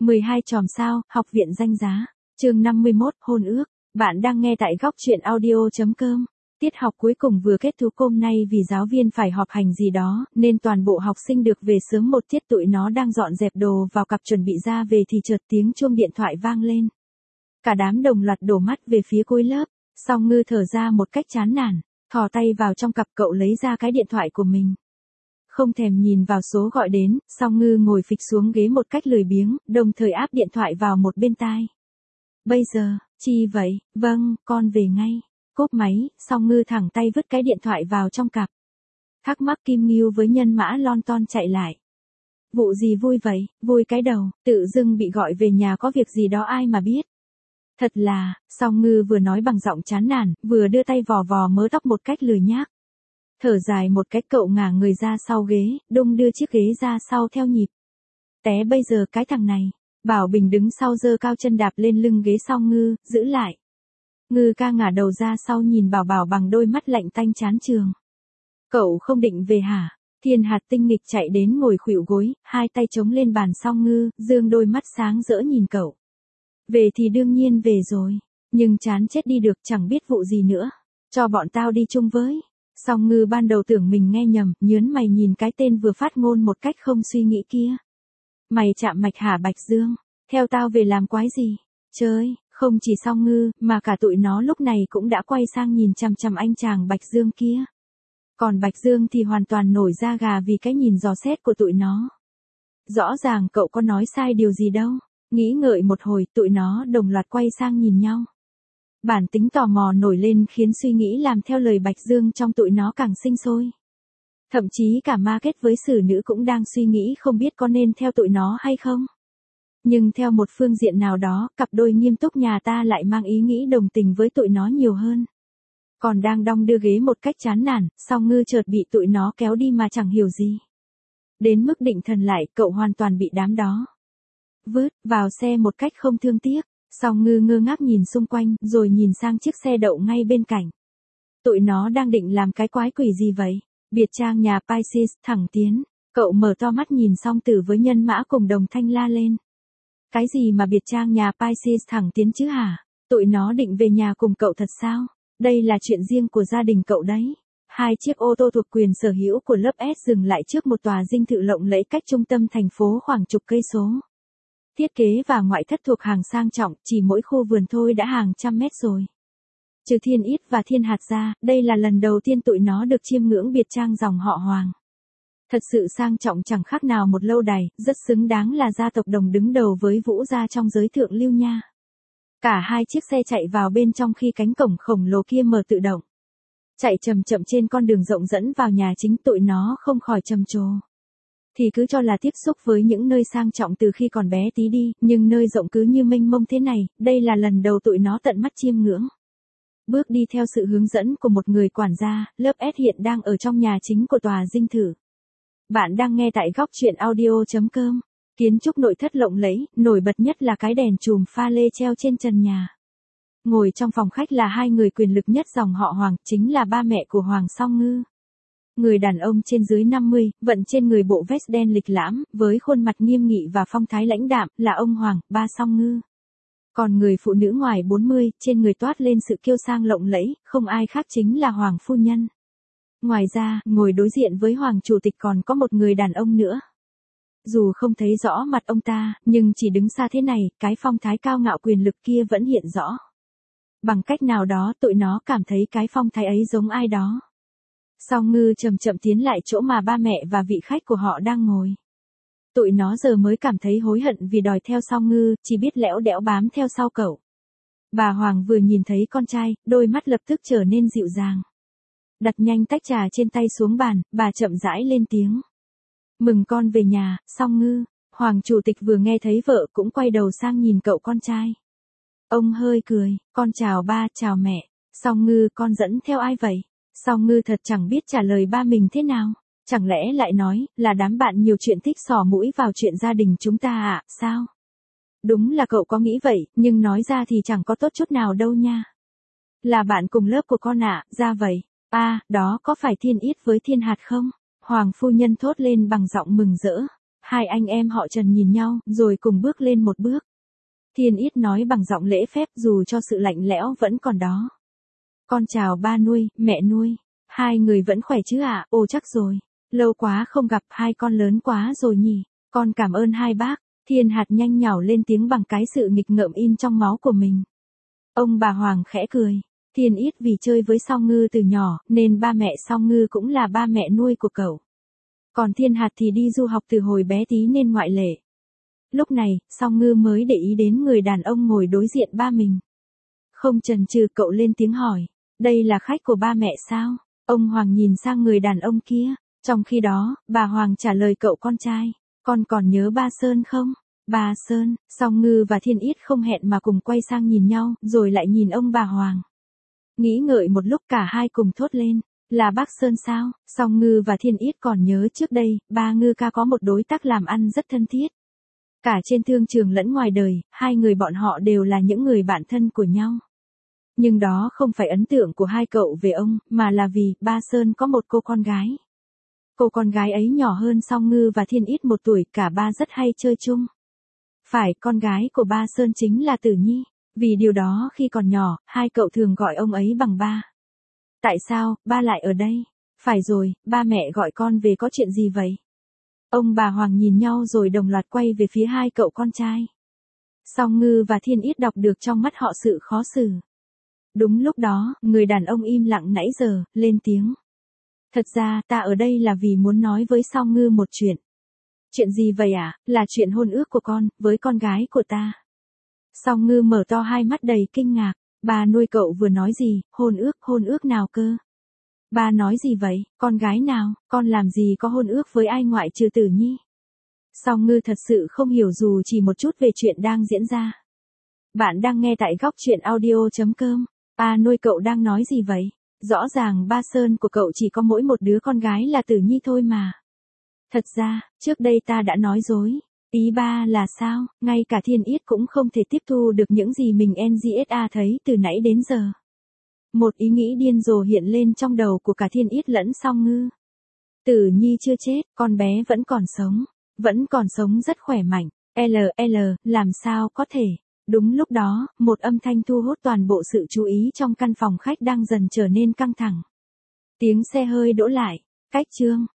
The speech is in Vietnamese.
12 chòm sao, học viện danh giá. Chương 51, hôn ước. Bạn đang nghe tại góc truyện audio.com. Tiết học cuối cùng vừa kết thúc hôm nay vì giáo viên phải họp hành gì đó, nên toàn bộ học sinh được về sớm một tiết. Tụi nó đang dọn dẹp đồ vào cặp chuẩn bị ra về thì chợt tiếng chuông điện thoại vang lên. Cả đám đồng loạt đổ mắt về phía cuối lớp. Song Ngư thở ra một cách chán nản, thò tay vào trong cặp cậu lấy ra cái điện thoại của mình. Không thèm nhìn vào số gọi đến, Song Ngư ngồi phịch xuống ghế một cách lười biếng, đồng thời áp điện thoại vào một bên tai. Bây giờ, chi vậy? Vâng, con về ngay. Cúp máy, Song Ngư thẳng tay vứt cái điện thoại vào trong cặp. Thắc mắc Kim Ngưu với nhân mã lon ton chạy lại. Vụ gì vui vậy? Vui cái đầu, tự dưng bị gọi về nhà có việc gì đó ai mà biết. Thật là, Song Ngư vừa nói bằng giọng chán nản, vừa đưa tay vò vò mớ tóc một cách lười nhác. Thở dài một cách cậu ngả người ra sau ghế, đung đưa chiếc ghế ra sau theo nhịp. Té bây giờ cái thằng này. Bảo Bình đứng sau giơ cao chân đạp lên lưng ghế Song Ngư, giữ lại. Ngư ca ngả đầu ra sau nhìn Bảo Bảo bằng đôi mắt lạnh tanh chán chường. Cậu không định về hả? Thiên Hạt tinh nghịch chạy đến ngồi khuỵu gối, hai tay chống lên bàn Song Ngư, dương đôi mắt sáng rỡ nhìn cậu. Về thì đương nhiên về rồi, nhưng chán chết đi được chẳng biết vụ gì nữa. Cho bọn tao đi chung với. Song Ngư ban đầu tưởng mình nghe nhầm, nhớn mày nhìn cái tên vừa phát ngôn một cách không suy nghĩ kia. Mày chạm mạch hả Bạch Dương? Theo tao về làm quái gì? Chơi, không chỉ Song Ngư, mà cả tụi nó lúc này cũng đã quay sang nhìn chằm chằm anh chàng Bạch Dương kia. Còn Bạch Dương thì hoàn toàn nổi da gà vì cái nhìn dò xét của tụi nó. Rõ ràng cậu có nói sai điều gì đâu. Nghĩ ngợi một hồi, tụi nó đồng loạt quay sang nhìn nhau. Bản tính tò mò nổi lên khiến suy nghĩ làm theo lời Bạch Dương trong tụi nó càng sinh sôi. Thậm chí cả ma kết với xử nữ cũng đang suy nghĩ không biết có nên theo tụi nó hay không. Nhưng theo một phương diện nào đó, cặp đôi nghiêm túc nhà ta lại mang ý nghĩ đồng tình với tụi nó nhiều hơn. Còn đang đong đưa ghế một cách chán nản, Song Ngư chợt bị tụi nó kéo đi mà chẳng hiểu gì. Đến mức định thần lại, cậu hoàn toàn bị đám đó vứt vào xe một cách không thương tiếc. Song Ngư ngơ ngác nhìn xung quanh, rồi nhìn sang chiếc xe đậu ngay bên cạnh. Tụi nó đang định làm cái quái quỷ gì vậy? Biệt trang nhà Pisces, thẳng tiến. Cậu mở to mắt nhìn Song Tử với nhân mã cùng đồng thanh la lên. Cái gì mà biệt trang nhà Pisces thẳng tiến chứ hả? Tụi nó định về nhà cùng cậu thật sao? Đây là chuyện riêng của gia đình cậu đấy. Hai chiếc ô tô thuộc quyền sở hữu của lớp S dừng lại trước một tòa dinh thự lộng lẫy cách trung tâm thành phố khoảng chục cây số. Thiết kế và ngoại thất thuộc hàng sang trọng, chỉ mỗi khu vườn thôi đã hàng trăm mét rồi. Trừ Thiên Ít và Thiên Hạt ra, đây là lần đầu tiên tụi nó được chiêm ngưỡng biệt trang dòng họ Hoàng. Thật sự sang trọng chẳng khác nào một lâu đài, rất xứng đáng là gia tộc đồng đứng đầu với Vũ gia trong giới thượng lưu nha. Cả hai chiếc xe chạy vào bên trong khi cánh cổng khổng lồ kia mở tự động. Chạy chậm chậm trên con đường rộng dẫn vào nhà chính, tụi nó không khỏi trầm trồ. Thì cứ cho là tiếp xúc với những nơi sang trọng từ khi còn bé tí đi, nhưng nơi rộng cứ như mênh mông thế này, đây là lần đầu tụi nó tận mắt chiêm ngưỡng. Bước đi theo sự hướng dẫn của một người quản gia, lớp S hiện đang ở trong nhà chính của tòa dinh thự. Bạn đang nghe tại góc truyện audio.com. Kiến trúc nội thất lộng lẫy, nổi bật nhất là cái đèn chùm pha lê treo trên trần nhà. Ngồi trong phòng khách là hai người quyền lực nhất dòng họ Hoàng, chính là ba mẹ của Hoàng Song Ngư. Người đàn ông trên dưới 50, vận trên người bộ vest đen lịch lãm, với khuôn mặt nghiêm nghị và phong thái lãnh đạm, là ông Hoàng, ba Song Ngư. Còn người phụ nữ ngoài 40, trên người toát lên sự kiêu sang lộng lẫy, không ai khác chính là Hoàng phu nhân. Ngoài ra, ngồi đối diện với Hoàng chủ tịch còn có một người đàn ông nữa. Dù không thấy rõ mặt ông ta, nhưng chỉ đứng xa thế này, cái phong thái cao ngạo quyền lực kia vẫn hiện rõ. Bằng cách nào đó tụi nó cảm thấy cái phong thái ấy giống ai đó. Song Ngư chậm chậm tiến lại chỗ mà ba mẹ và vị khách của họ đang ngồi. Tụi nó giờ mới cảm thấy hối hận vì đòi theo Song Ngư, chỉ biết lẽo đẽo bám theo sau cậu. Bà Hoàng vừa nhìn thấy con trai, đôi mắt lập tức trở nên dịu dàng. Đặt nhanh tách trà trên tay xuống bàn, bà chậm rãi lên tiếng. Mừng con về nhà, Song Ngư. Hoàng chủ tịch vừa nghe thấy vợ cũng quay đầu sang nhìn cậu con trai. Ông hơi cười, con chào ba, chào mẹ. Song Ngư, con dẫn theo ai vậy? Song Ngư thật chẳng biết trả lời ba mình thế nào. Chẳng lẽ lại nói, là đám bạn nhiều chuyện thích xỏ mũi vào chuyện gia đình chúng ta à, sao? Đúng là cậu có nghĩ vậy, nhưng nói ra thì chẳng có tốt chút nào đâu nha. Là bạn cùng lớp của con ạ, ra vậy. À, đó có phải Thiên Ít với Thiên Hạt không? Hoàng phu nhân thốt lên bằng giọng mừng rỡ. Hai anh em họ Trần nhìn nhau, rồi cùng bước lên một bước. Thiên Yết nói bằng giọng lễ phép dù cho sự lạnh lẽo vẫn còn đó. Con chào ba nuôi, mẹ nuôi. Hai người vẫn khỏe chứ ạ? Ồ chắc rồi. Lâu quá không gặp, hai con lớn quá rồi nhỉ. Con cảm ơn hai bác. Thiên Hạt nhanh nhảu lên tiếng bằng cái sự nghịch ngợm in trong máu của mình. Ông bà Hoàng khẽ cười. Thiên Yết vì chơi với Song Ngư từ nhỏ, nên ba mẹ Song Ngư cũng là ba mẹ nuôi của cậu. Còn Thiên Hạt thì đi du học từ hồi bé tí nên ngoại lệ. Lúc này, Song Ngư mới để ý đến người đàn ông ngồi đối diện ba mình. Không chần chừ cậu lên tiếng hỏi. Đây là khách của ba mẹ sao? Ông Hoàng nhìn sang người đàn ông kia. Trong khi đó, bà Hoàng trả lời cậu con trai. Con còn nhớ ba Sơn không? Ba Sơn. Song Ngư và Thiên Yết không hẹn mà cùng quay sang nhìn nhau, rồi lại nhìn ông bà Hoàng. Nghĩ ngợi một lúc cả hai cùng thốt lên. Là bác Sơn sao? Song Ngư và Thiên Yết còn nhớ trước đây, ba Ngư ca có một đối tác làm ăn rất thân thiết. Cả trên thương trường lẫn ngoài đời, hai người bọn họ đều là những người bạn thân của nhau. Nhưng đó không phải ấn tượng của hai cậu về ông, mà là vì ba Sơn có một cô con gái. Cô con gái ấy nhỏ hơn Song Ngư và Thiên Yết 1 tuổi, cả ba rất hay chơi chung. Phải, con gái của ba Sơn chính là Tử Nhi. Vì điều đó khi còn nhỏ, hai cậu thường gọi ông ấy bằng ba. Tại sao, ba lại ở đây? Phải rồi, ba mẹ gọi con về có chuyện gì vậy? Ông bà Hoàng nhìn nhau rồi đồng loạt quay về phía hai cậu con trai. Song Ngư và Thiên Yết đọc được trong mắt họ sự khó xử. Đúng lúc đó, người đàn ông im lặng nãy giờ, lên tiếng. Thật ra, ta ở đây là vì muốn nói với Song Ngư một chuyện. Chuyện gì vậy ạ? Là chuyện hôn ước của con, với con gái của ta. Song Ngư mở to hai mắt đầy kinh ngạc. Bà nuôi cậu vừa nói gì, hôn ước nào cơ? Ba nói gì vậy, con gái nào, con làm gì có hôn ước với ai ngoại trừ Tử Nhi? Song Ngư thật sự không hiểu dù chỉ một chút về chuyện đang diễn ra. Bạn đang nghe tại góc truyện audio.com. Ba nuôi cậu đang nói gì vậy? Rõ ràng ba Sơn của cậu chỉ có mỗi một đứa con gái là Tử Nhi thôi mà. Thật ra, trước đây ta đã nói dối. Ý ba là sao, ngay cả Thiên Yết cũng không thể tiếp thu được những gì mình NGSA thấy từ nãy đến giờ. Một ý nghĩ điên rồ hiện lên trong đầu của cả Thiên Yết lẫn Song Ngư. Tử Nhi chưa chết, con bé vẫn còn sống rất khỏe mạnh. Làm sao có thể? Đúng lúc đó, một âm thanh thu hút toàn bộ sự chú ý trong căn phòng khách đang dần trở nên căng thẳng. Tiếng xe hơi đỗ lại. Cách chương.